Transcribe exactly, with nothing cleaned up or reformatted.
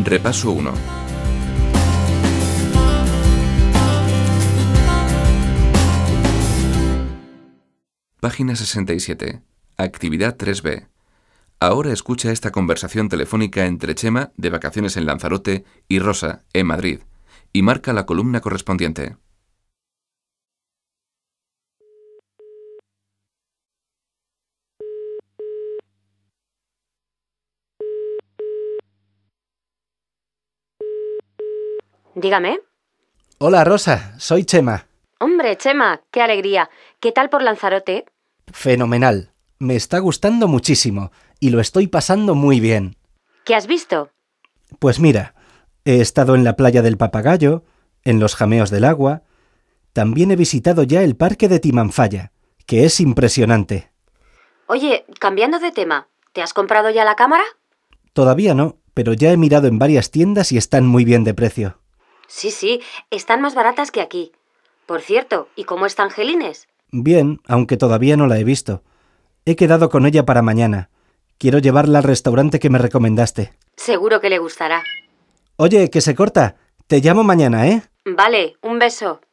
Repaso uno. Página sesenta y siete. Actividad tres B. Ahora escucha esta conversación telefónica entre Chema, de vacaciones en Lanzarote, y Rosa, en Madrid, y marca la columna correspondiente. Dígame. Hola, Rosa, soy Chema. Hombre, Chema, qué alegría. ¿Qué tal por Lanzarote? Fenomenal. Me está gustando muchísimo y lo estoy pasando muy bien. ¿Qué has visto? Pues mira, he estado en la playa del Papagayo, en los jameos del agua. También he visitado ya el parque de Timanfaya, que es impresionante. Oye, cambiando de tema, ¿te has comprado ya la cámara? Todavía no, pero ya he mirado en varias tiendas y están muy bien de precio. Sí, sí, están más baratas que aquí. Por cierto, ¿y cómo está Angelines? Bien, aunque todavía no la he visto. He quedado con ella para mañana. Quiero llevarla al restaurante que me recomendaste. Seguro que le gustará. Oye, que se corta. Te llamo mañana, ¿eh? Vale, un beso.